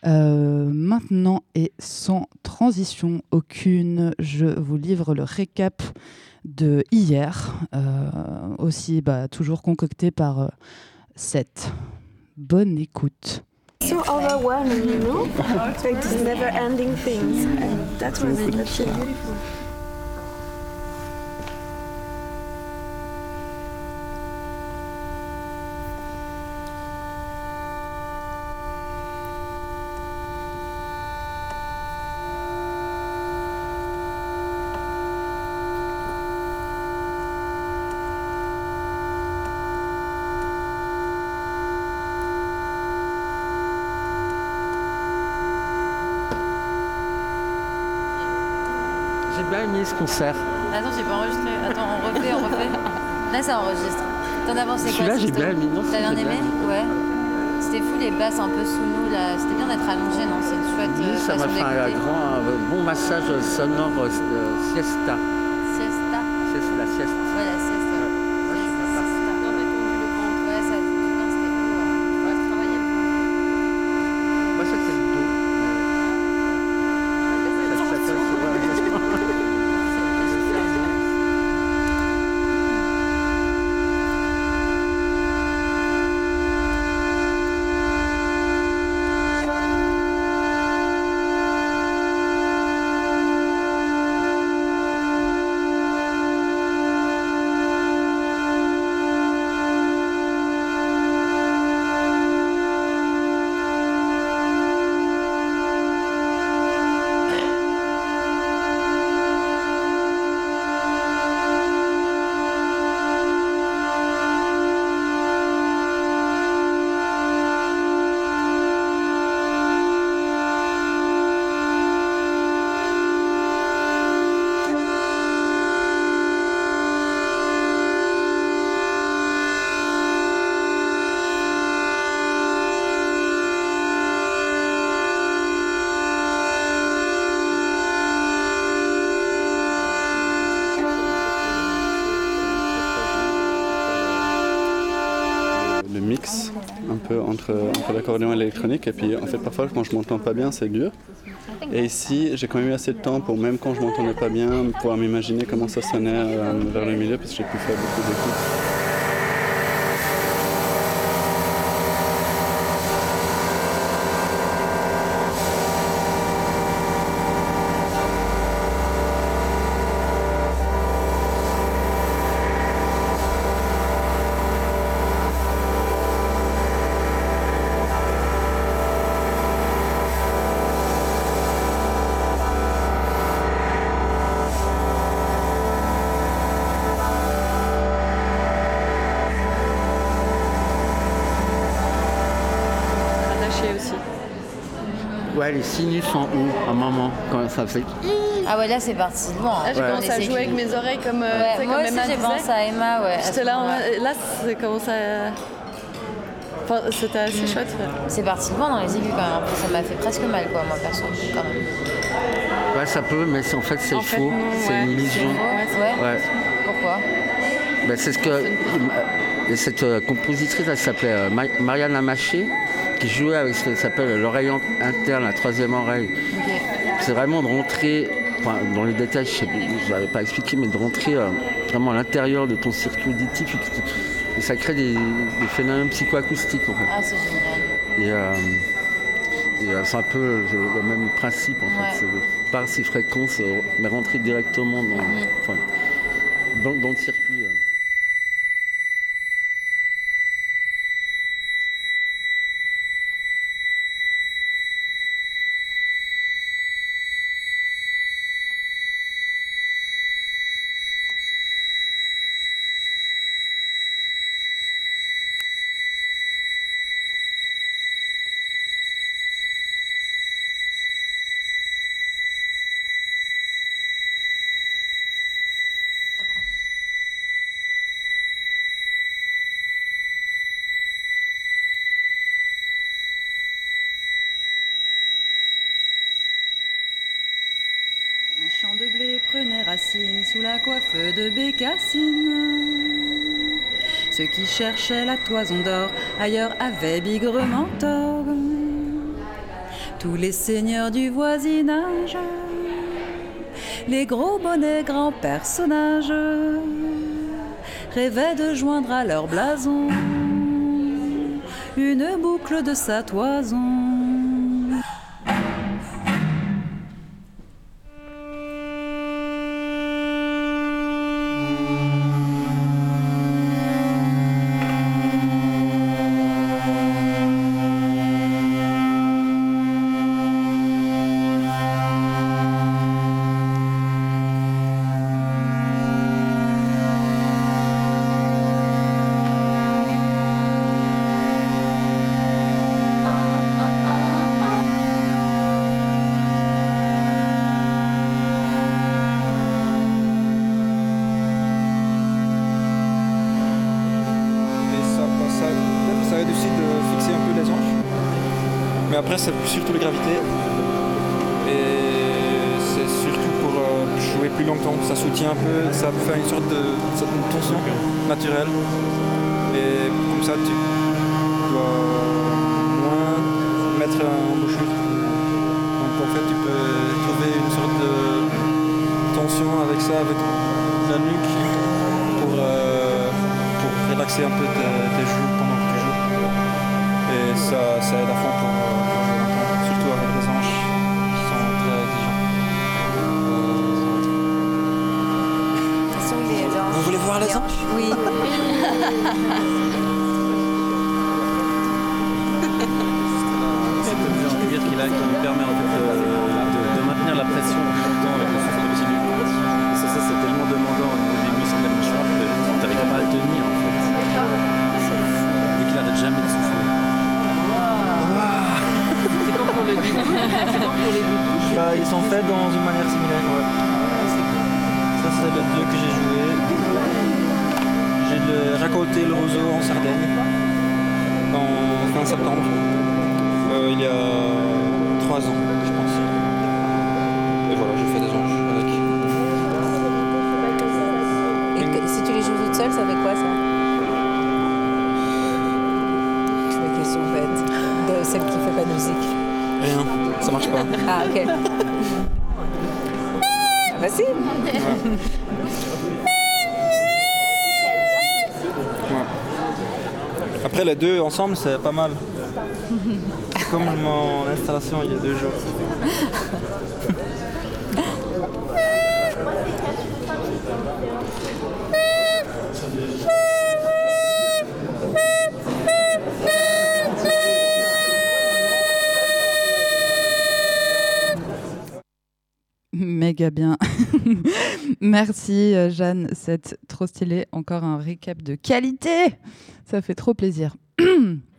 Maintenant et sans transition aucune, je vous livre le récap de hier, aussi toujours concocté par Seth. Bonne écoute. So overwhelming, you know? Like these never-ending things, and that's what makes it so beautiful. J'ai bien aimé ce concert. Attends, j'ai pas enregistré. Attends, on refait. Là, ça enregistre. T'en as pensé quoi? Celui-là, j'ai bien aimé. T'as bien aimé? Ouais. C'était fou, les basses un peu sous nous, là. C'était bien d'être allongé, non? C'est une chouette Oui, ça m'a fait un bon massage sonore siesta. Siesta? La sieste. Ouais, la sieste. Moi, je suis bien parti. Non, mais tendu le ventre. Ouais, ça a été bien, c'était beau. On va travailler le ventre. Moi, ça, c'est le dos. Mix un peu entre l'accordéon et l'électronique, et puis en fait parfois quand je m'entends pas bien c'est dur, et ici j'ai quand même eu assez de temps pour, même quand je m'entendais pas bien, pouvoir m'imaginer comment ça sonnait vers le milieu, parce que j'ai pu faire beaucoup d'écoutes. Ouais, les sinus en haut, à un moment, quand ça fait... Ah ouais, là c'est parti loin. Là j'ai commencé à jouer avec mes oreilles comme, ouais, moi comme aussi Emma j'ai disait. pensé à Emma, ouais. J'étais là c'est commencé à... Enfin, c'était assez chouette. Ouais. C'est parti loin dans les aigus quand même. Ça m'a fait presque mal, quoi, moi perso, quand même. Ouais, ça peut, mais en fait c'est faux. Non, c'est une illusion. Ouais. Pourquoi? Ben, c'est ce que cette compositrice, elle s'appelait Marianne Amaché, qui jouait avec ce qu'elle s'appelle l'oreille interne, la troisième oreille. Okay. C'est vraiment de rentrer, enfin, dans les détails, je n'avais pas expliqué, mais de rentrer vraiment à l'intérieur de ton circuit auditif, et ça crée des phénomènes psychoacoustiques en fait. Ah, c'est génial. Et c'est un peu le même principe en fait, c'est de, par ces fréquences, mais rentrer directement dans le circuit. Un champ de blé prenait racine sous la coiffe de Bécassine. Ceux qui cherchaient la toison d'or ailleurs avaient bigrement tort. tous les seigneurs du voisinage, les gros bonnets grands personnages, rêvaient de joindre à leur blason une boucle de sa toison. Mais après, c'est surtout la gravité. Et c'est surtout pour jouer plus longtemps. Ça soutient un peu, ça fait une sorte de tension naturelle. Et comme ça, tu dois moins mettre embouchure. Donc en fait, tu peux trouver une sorte de tension avec ça, avec la nuque, pour relaxer un peu tes joues pendant que tu joues. Et ça aide à fond pour jouer longtemps, surtout avec des anges qui sont très exigeants. Ce sont les anges. Vous voulez voir les anges ? Oui. C'est le genre de dire qu'il a qui lui permet en fait, de maintenir la pression longtemps avec le souffle continu. Et ça c'est tellement demandant au niveau des muscles de la mâchoire que tu n'arrives pas à le tenir en fait. Vu qu'il n'arrête jamais de souffler. C'est comme pour les bébés. Bah, ils sont faits dans une manière similaire, ouais. Ça c'est le 2 que j'ai joué. J'ai racolté le roseau en Sardaigne en fin septembre. Il y a 3 ans, je pense. Et voilà, j'ai fait des anges avec. Et si tu les joues toute seule, ça fait quoi ça? C'est la question bête de celle qui fait pas de musique. Rien, ça marche pas. Ah ok. Ah bah si. Ouais. Après les deux ensemble, c'est pas mal. C'est comme mon installation il y a 2 jours. Méga bien. Merci Jeanne, c'est trop stylé. Encore un récap de qualité. Ça fait trop plaisir.